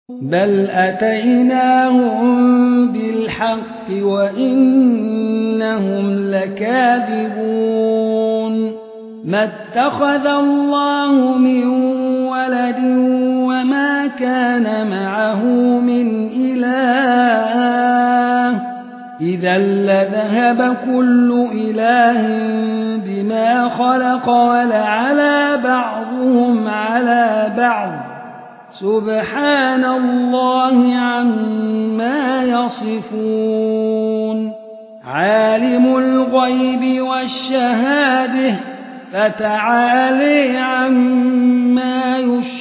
بل أتيناهم بالحق وإنهم لكاذبون ما اتخذ الله من ولد وما كان معه من إله إذا لذهب كل إله بما خلق ولعلى بعضهم على بعض سبحان الله عما يصفون عالم الغيب والشهادة فتعالي عما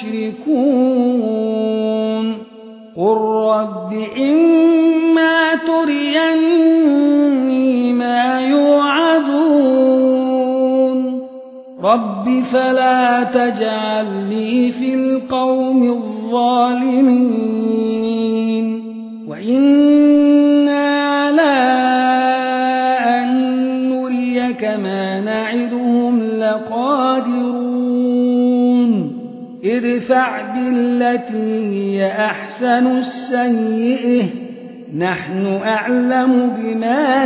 يشركون قل رب إما تريني ما يوعدون رب فلا تجعلني في القوم الظالمين وإنا على أن نريك ما نعدهم لقادرون ادفع بالتي هي أحسن السيئة نحن أعلم بما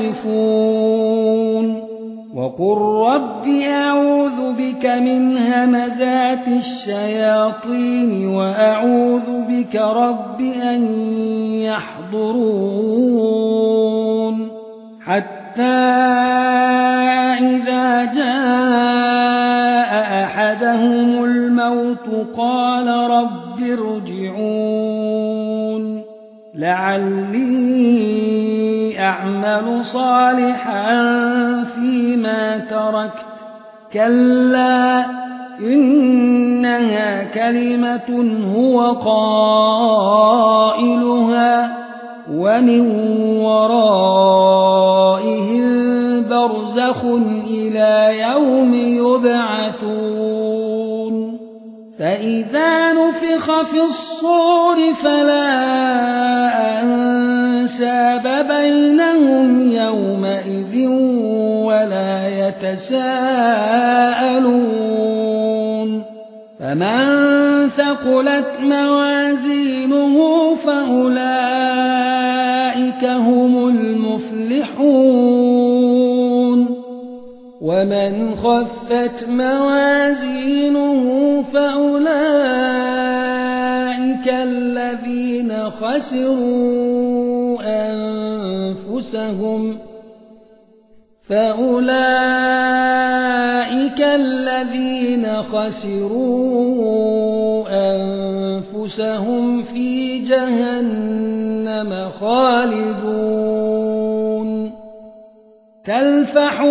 يصفون وقل رب أعوذ بك من همزات الشياطين وأعوذ بك رب أن يحضرون حتى إذا جاء أحدهم الموت قال رب ارجعون لعلي أعمل صالحا فيما تركت كلا إنها كلمة هو قائلها ومن ورائهم برزخ إلى يوم يبعثون فإذا نفخ في الصور فلا أنساب بينهم يومئذ ولا يتساءلون فمن ثقلت موازينه فأولئك هم المفلحون ومن خفت موازينه فأولئك الذين خسروا أنفسهم في جهنم خالدون تلفح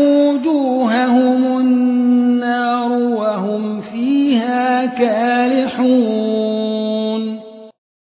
وجوههم النار وهم فيها كالحون